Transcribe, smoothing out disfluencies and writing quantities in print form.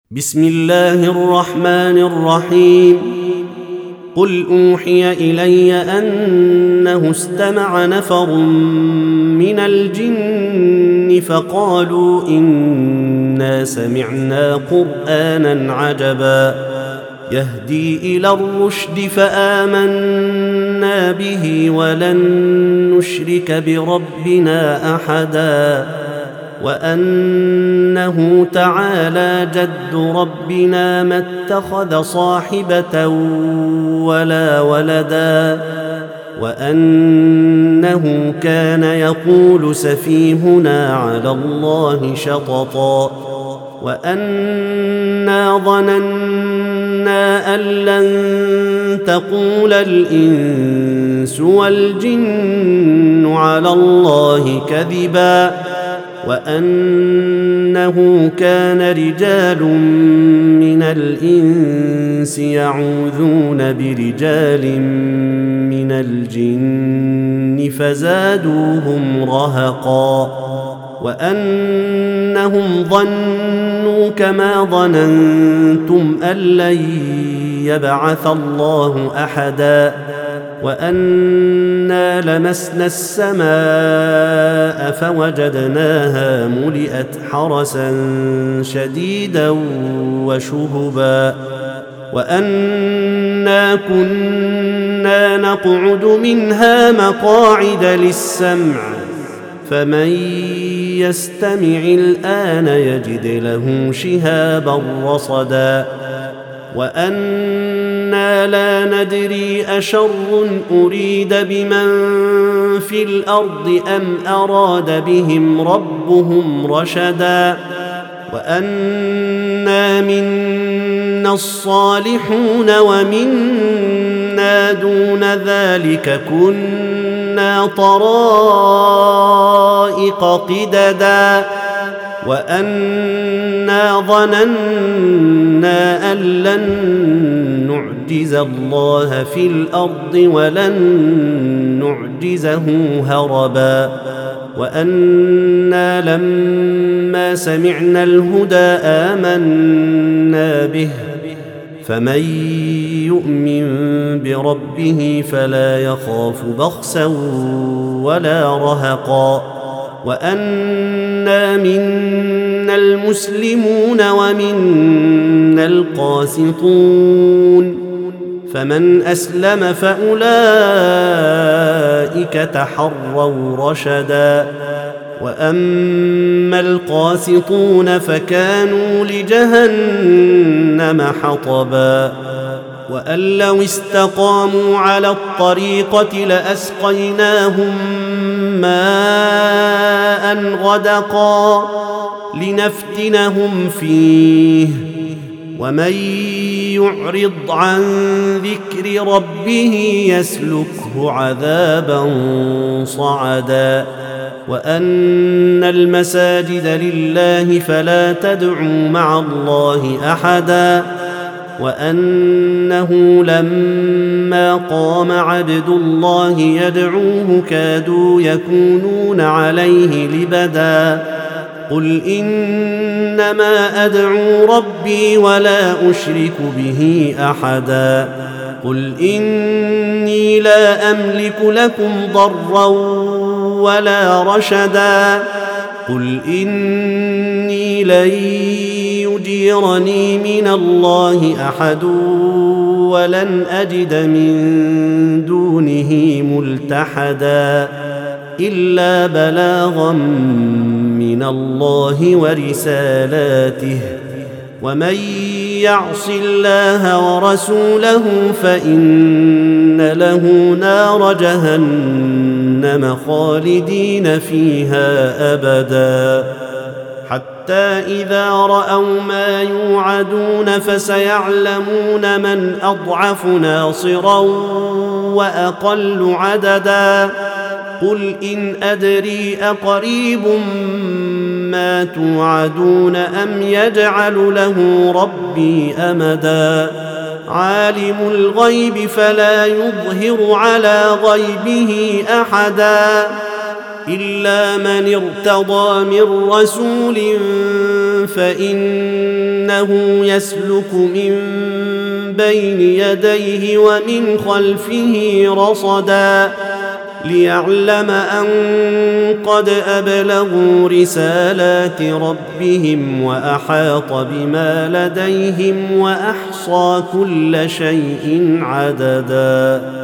بسم الله الرحمن الرحيم. قل أوحي إلي أنه استمع نفر من الجن فقالوا إنا سمعنا قرآنا عجبا يهدي إلى الرشد فآمنا به ولن نشرك بربنا أحدا وأنه تعالى جد ربنا ما اتخذ صاحبة ولا ولدا وأنه كان يقول سفيهنا على الله شططا وأنا ظننا أن لن تقول الإنس والجن على الله كذبا وأنه كان رجال من الإنس يعوذون برجال من الجن فزادوهم رهقا وأنهم ظنوا كما ظننتم أن لن يبعث الله أحدا وأنا لمسنا السماء فوجدناها ملئت حرسا شديدا وشهبا وأنا كنا نقعد منها مقاعد للسمع فمن يستمع الآن يجد له شهابا رصدا وأنا لا ندري أشر أريد بمن في الأرض أم أراد بهم ربهم رشدا وأنا منا الصالحون ومنا دون ذلك كنا طرائق قددا وأنا ظننا أن لن نعجز الله في الأرض ولن نعجزه هربا وأنا لما سمعنا الهدى آمنا به فمن يؤمن بربه فلا يخاف بخسا ولا رهقا وأنا منا المسلمون ومنا القاسطون فمن أسلم فأولئك تحروا رشدا وأما القاسطون فكانوا لجهنم حطبا وأن لو استقاموا على الطريقة لأسقيناهم ماء غدقا لنفتنهم فيه ومن يعرض عن ذكر ربه يسلكه عذابا صعدا وأن المساجد لله فلا تدعوا مع الله أحدا وأنه لما قام عبد الله يدعوه كادوا يكونون عليه لبدا قل إنما أدعو ربي ولا أشرك به أحدا قل إني لا أملك لكم ضرا ولا رشدا قل إني لن يجيرني من الله أحد ولن أجد من دونه ملتحدا إلا بلاغا من الله ورسالاته ومن يعص الله ورسوله فإن له نار جهنم خالدين فيها أبدا حتى إذا رأوا ما يوعدون فسيعلمون من أضعف ناصرا وأقل عددا قل إن أدري أقريب ما توعدون أم يجعل له ربي أمدا عالم الغيب فلا يظهر على غيبه أحدا إلا من ارتضى من رسول فإنه يسلك من بين يديه ومن خلفه رصدا ليعلم أن قد أبلغوا رسالات ربهم وأحاط بما لديهم وأحصى كل شيء عددا.